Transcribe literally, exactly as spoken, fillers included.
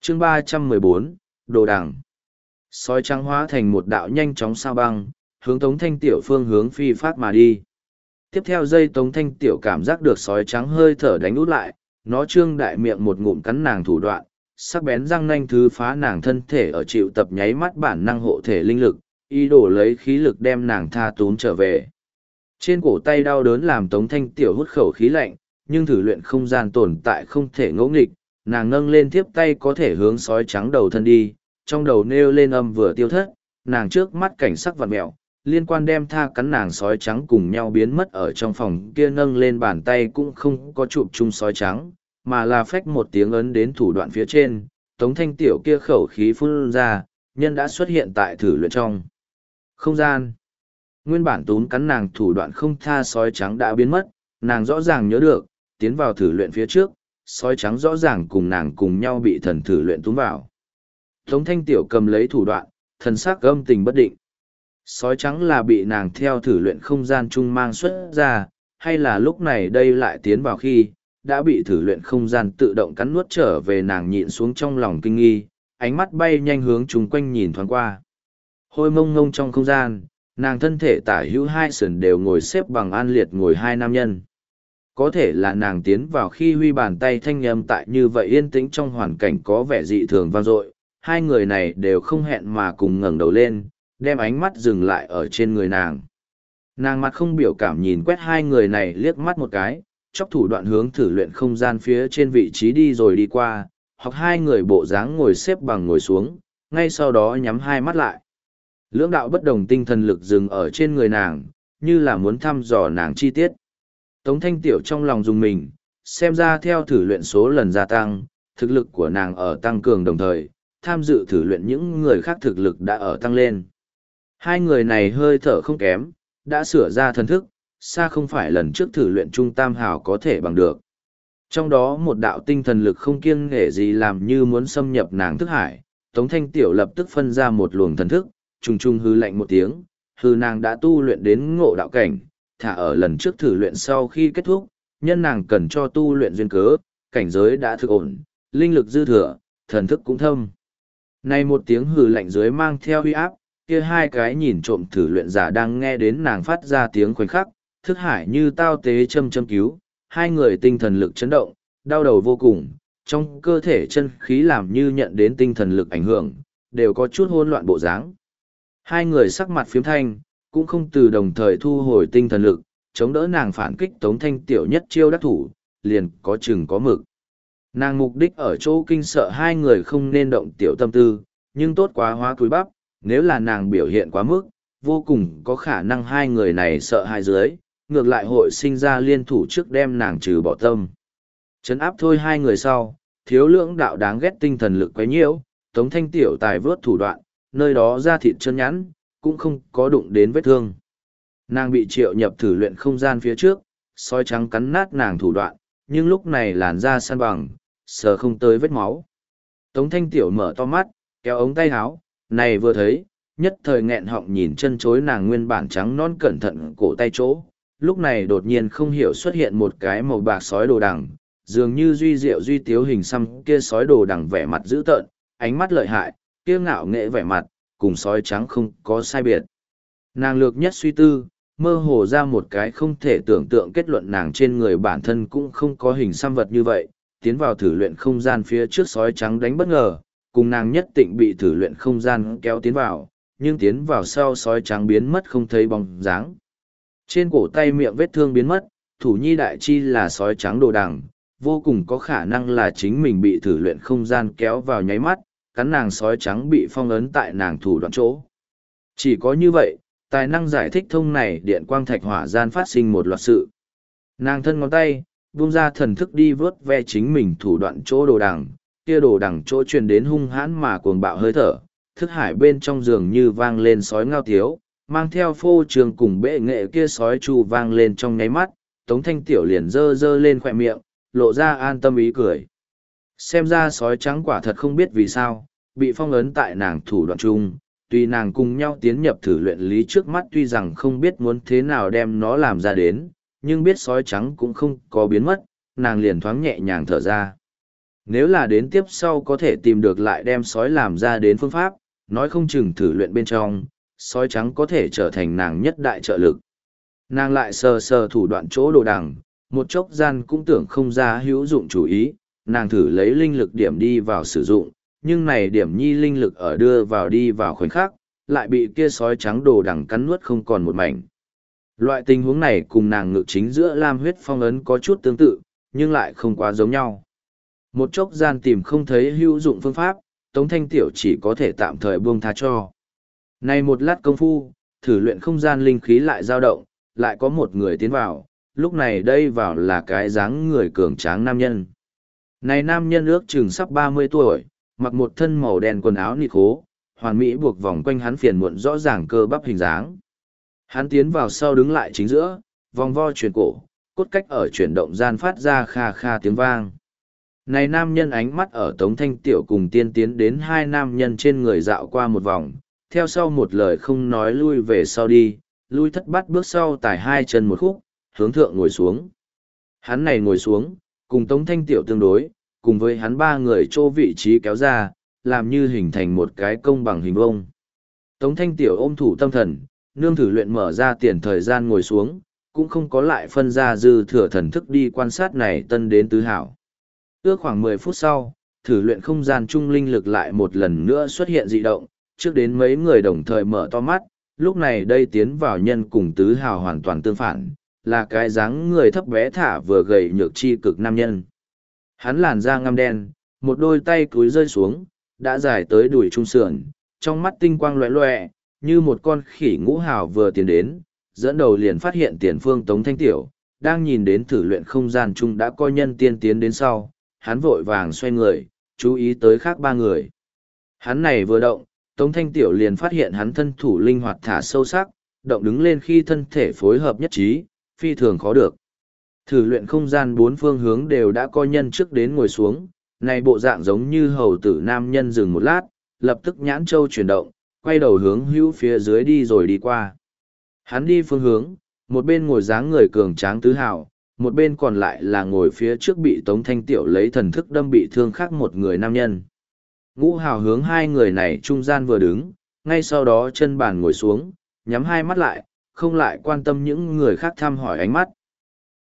chương ba trăm mười bốn, Đồ Đằng. Sói trắng hóa thành một đạo nhanh chóng sao băng, hướng Tống Thanh Tiểu phương hướng phi phát mà đi. Tiếp theo giây Tống Thanh Tiểu cảm giác được sói trắng hơi thở đánh út lại, nó trương đại miệng một ngụm cắn nàng thủ đoạn, sắc bén răng nanh thứ phá nàng thân thể ở chịu tập nháy mắt bản năng hộ thể linh lực, ý đồ lấy khí lực đem nàng tha tún trở về. Trên cổ tay đau đớn làm Tống Thanh Tiểu hút khẩu khí lạnh, nhưng thử luyện không gian tồn tại không thể ngỗ nghịch, nàng nâng lên tiếp tay có thể hướng sói trắng đầu thân đi, trong đầu nêu lên âm vừa tiêu thất, nàng trước mắt cảnh sắc vặn mẹo, liên quan đem tha cắn nàng sói trắng cùng nhau biến mất ở trong phòng kia, nâng lên bàn tay cũng không có chụp chung sói trắng, mà là phách một tiếng ấn đến thủ đoạn phía trên, Tống Thanh Tiểu kia khẩu khí phun ra, nhân đã xuất hiện tại thử luyện trong không gian. Nguyên bản túm cắn nàng thủ đoạn không tha sói trắng đã biến mất, nàng rõ ràng nhớ được, tiến vào thử luyện phía trước, sói trắng rõ ràng cùng nàng cùng nhau bị thần thử luyện túm vào. Tống Thanh Tiểu cầm lấy thủ đoạn, thần sắc âm tình bất định. Sói trắng là bị nàng theo thử luyện không gian chung mang xuất ra, hay là lúc này đây lại tiến vào khi, đã bị thử luyện không gian tự động cắn nuốt trở về, nàng nhịn xuống trong lòng kinh nghi, ánh mắt bay nhanh hướng chung quanh nhìn thoáng qua. Hôi mông ngông trong không gian, nàng thân thể tả hữu hai sườn đều ngồi xếp bằng an liệt ngồi hai nam nhân. Có thể là nàng tiến vào khi huy bàn tay thanh âm tại như vậy yên tĩnh trong hoàn cảnh có vẻ dị thường vang dội, hai người này đều không hẹn mà cùng ngẩng đầu lên, đem ánh mắt dừng lại ở trên người nàng. Nàng mặt không biểu cảm nhìn quét hai người này liếc mắt một cái, chóc thủ đoạn hướng thử luyện không gian phía trên vị trí đi rồi đi qua, hoặc hai người bộ dáng ngồi xếp bằng ngồi xuống, ngay sau đó nhắm hai mắt lại. Lưỡng đạo bất đồng tinh thần lực dừng ở trên người nàng, như là muốn thăm dò nàng chi tiết. Tống Thanh Tiểu trong lòng dùng mình, xem ra theo thử luyện số lần gia tăng, thực lực của nàng ở tăng cường đồng thời, tham dự thử luyện những người khác thực lực đã ở tăng lên. Hai người này hơi thở không kém, đã sửa ra thần thức, xa không phải lần trước thử luyện trung tam hào có thể bằng được. Trong đó một đạo tinh thần lực không kiêng nể gì làm như muốn xâm nhập nàng thức hải, Tống Thanh Tiểu lập tức phân ra một luồng thần thức, trùng trùng hư lạnh một tiếng, hư nàng đã tu luyện đến ngộ đạo cảnh, thả ở lần trước thử luyện sau khi kết thúc, nhân nàng cần cho tu luyện duyên cớ, cảnh giới đã thực ổn, linh lực dư thừa, thần thức cũng thâm. Này một tiếng hừ lạnh dưới mang theo uy áp, kia hai cái nhìn trộm thử luyện giả đang nghe đến nàng phát ra tiếng khoảnh khắc, thức hải như tao tế châm châm cứu, hai người tinh thần lực chấn động, đau đầu vô cùng, trong cơ thể chân khí làm như nhận đến tinh thần lực ảnh hưởng, đều có chút hỗn loạn bộ dáng. Hai người sắc mặt phiếm thanh, cũng không từ đồng thời thu hồi tinh thần lực, chống đỡ nàng phản kích Tống Thanh Tiểu nhất chiêu đắc thủ, liền có chừng có mực. Nàng mục đích ở chỗ kinh sợ hai người không nên động tiểu tâm tư, nhưng tốt quá hóa cúi bắp, nếu là nàng biểu hiện quá mức, vô cùng có khả năng hai người này sợ hai dưới, ngược lại hội sinh ra liên thủ trước đem nàng trừ bỏ tâm. Chấn áp thôi hai người sau, thiếu lưỡng đạo đáng ghét tinh thần lực quấy nhiễu, Tống Thanh Tiểu tài vớt thủ đoạn, nơi đó da thịt chân nhẵn, cũng không có đụng đến vết thương. Nàng bị triệu nhập thử luyện không gian phía trước, sói trắng cắn nát nàng thủ đoạn, nhưng lúc này làn da săn bằng, sờ không tới vết máu. Tống Thanh Tiểu mở to mắt, kéo ống tay áo, này vừa thấy, nhất thời nghẹn họng nhìn chân chối nàng nguyên bản trắng non cẩn thận cổ tay chỗ. Lúc này đột nhiên không hiểu xuất hiện một cái màu bạc sói đồ đằng, dường như duy diệu duy tiếu hình xăm kia sói đồ đằng vẻ mặt dữ tợn, ánh mắt lợi hại, kia ngạo nghệ vẻ mặt, cùng sói trắng không có sai biệt. Nàng lược nhất suy tư, mơ hồ ra một cái không thể tưởng tượng kết luận, nàng trên người bản thân cũng không có hình xăm vật như vậy, tiến vào thử luyện không gian phía trước sói trắng đánh bất ngờ, cùng nàng nhất định bị thử luyện không gian kéo tiến vào, nhưng tiến vào sau sói trắng biến mất không thấy bóng dáng. Trên cổ tay miệng vết thương biến mất, thủ nhi đại chi là sói trắng đồ đằng, vô cùng có khả năng là chính mình bị thử luyện không gian kéo vào nháy mắt, cắn nàng sói trắng bị phong ấn tại nàng thủ đoạn chỗ. Chỉ có như vậy, tài năng giải thích thông này điện quang thạch hỏa gian phát sinh một loạt sự. Nàng thân ngón tay, buông ra thần thức đi vớt ve chính mình thủ đoạn chỗ đồ đằng, kia đồ đằng chỗ truyền đến hung hãn mà cuồng bạo hơi thở, thức hải bên trong giường như vang lên sói ngao tiếu, mang theo phô trường cùng bệ nghệ kia sói chu vang lên trong nháy mắt, Tống Thanh Tiểu liền dơ dơ lên khỏe miệng, lộ ra an tâm ý cười. Xem ra sói trắng quả thật không biết vì sao, bị phong ấn tại nàng thủ đoạn chung, tuy nàng cùng nhau tiến nhập thử luyện lý trước mắt tuy rằng không biết muốn thế nào đem nó làm ra đến, nhưng biết sói trắng cũng không có biến mất, nàng liền thoáng nhẹ nhàng thở ra. Nếu là đến tiếp sau có thể tìm được lại đem sói làm ra đến phương pháp, nói không chừng thử luyện bên trong, sói trắng có thể trở thành nàng nhất đại trợ lực. Nàng lại sờ sờ thủ đoạn chỗ đồ đằng, một chốc gian cũng tưởng không ra hữu dụng chủ ý, nàng thử lấy linh lực điểm đi vào sử dụng, nhưng này điểm nhi linh lực ở đưa vào đi vào khoảnh khắc, lại bị kia sói trắng đồ đằng cắn nuốt không còn một mảnh. Loại tình huống này cùng nàng ngự chính giữa lam huyết phong ấn có chút tương tự, nhưng lại không quá giống nhau. Một chốc gian tìm không thấy hữu dụng phương pháp, Tống Thanh Tiểu chỉ có thể tạm thời buông tha cho. Này một lát công phu, thử luyện không gian linh khí lại dao động, lại có một người tiến vào, lúc này đây vào là cái dáng người cường tráng nam nhân. Này nam nhân ước chừng sắp ba mươi tuổi, mặc một thân màu đen quần áo nịt khố, hoàn mỹ buộc vòng quanh hắn phiền muộn rõ ràng cơ bắp hình dáng. Hắn tiến vào sau đứng lại chính giữa, vòng vo chuyển cổ, cốt cách ở chuyển động gian phát ra kha kha tiếng vang. Này nam nhân ánh mắt ở Tống Thanh Tiểu cùng tiên tiến đến hai nam nhân trên người dạo qua một vòng, theo sau một lời không nói lui về sau đi, lui thất bát bước sau tải hai chân một khúc, hướng thượng ngồi xuống. Hắn này ngồi xuống, cùng Tống Thanh Tiểu tương đối, cùng với hắn ba người chỗ vị trí kéo ra, làm như hình thành một cái công bằng hình vông. Tống Thanh Tiểu ôm thủ tâm thần, nương thử luyện mở ra tiền thời gian ngồi xuống, cũng không có lại phân ra dư thừa thần thức đi quan sát này tân đến tứ hảo. Ước khoảng mười phút sau, thử luyện không gian trung linh lực lại một lần nữa xuất hiện dị động, trước đến mấy người đồng thời mở to mắt, lúc này đây tiến vào nhân cùng tứ hào hoàn toàn tương phản, là cái dáng người thấp bé thả vừa gầy nhược chi cực nam nhân. Hắn làn da ngăm đen, một đôi tay cúi rơi xuống, đã dài tới đùi trung sườn, trong mắt tinh quang loẹ loẹ, như một con khỉ ngũ hào vừa tiến đến, dẫn đầu liền phát hiện tiền phương Tống Thanh Tiểu, đang nhìn đến thử luyện không gian chung đã coi nhân tiên tiến đến sau, hắn vội vàng xoay người, chú ý tới khác ba người. Hắn này vừa động, Tống Thanh Tiểu liền phát hiện hắn thân thủ linh hoạt thả sâu sắc, động đứng lên khi thân thể phối hợp nhất trí, phi thường khó được. Thử luyện không gian bốn phương hướng đều đã coi nhân trước đến ngồi xuống, này bộ dạng giống như hầu tử nam nhân dừng một lát, lập tức nhãn châu chuyển động, quay đầu hướng hữu phía dưới đi rồi đi qua. Hắn đi phương hướng, một bên ngồi dáng người cường tráng tứ hào, một bên còn lại là ngồi phía trước bị Tống Thanh Tiểu lấy thần thức đâm bị thương khác một người nam nhân. Ngũ hào hướng hai người này trung gian vừa đứng, ngay sau đó chân bàn ngồi xuống, nhắm hai mắt lại, không lại quan tâm những người khác thăm hỏi ánh mắt.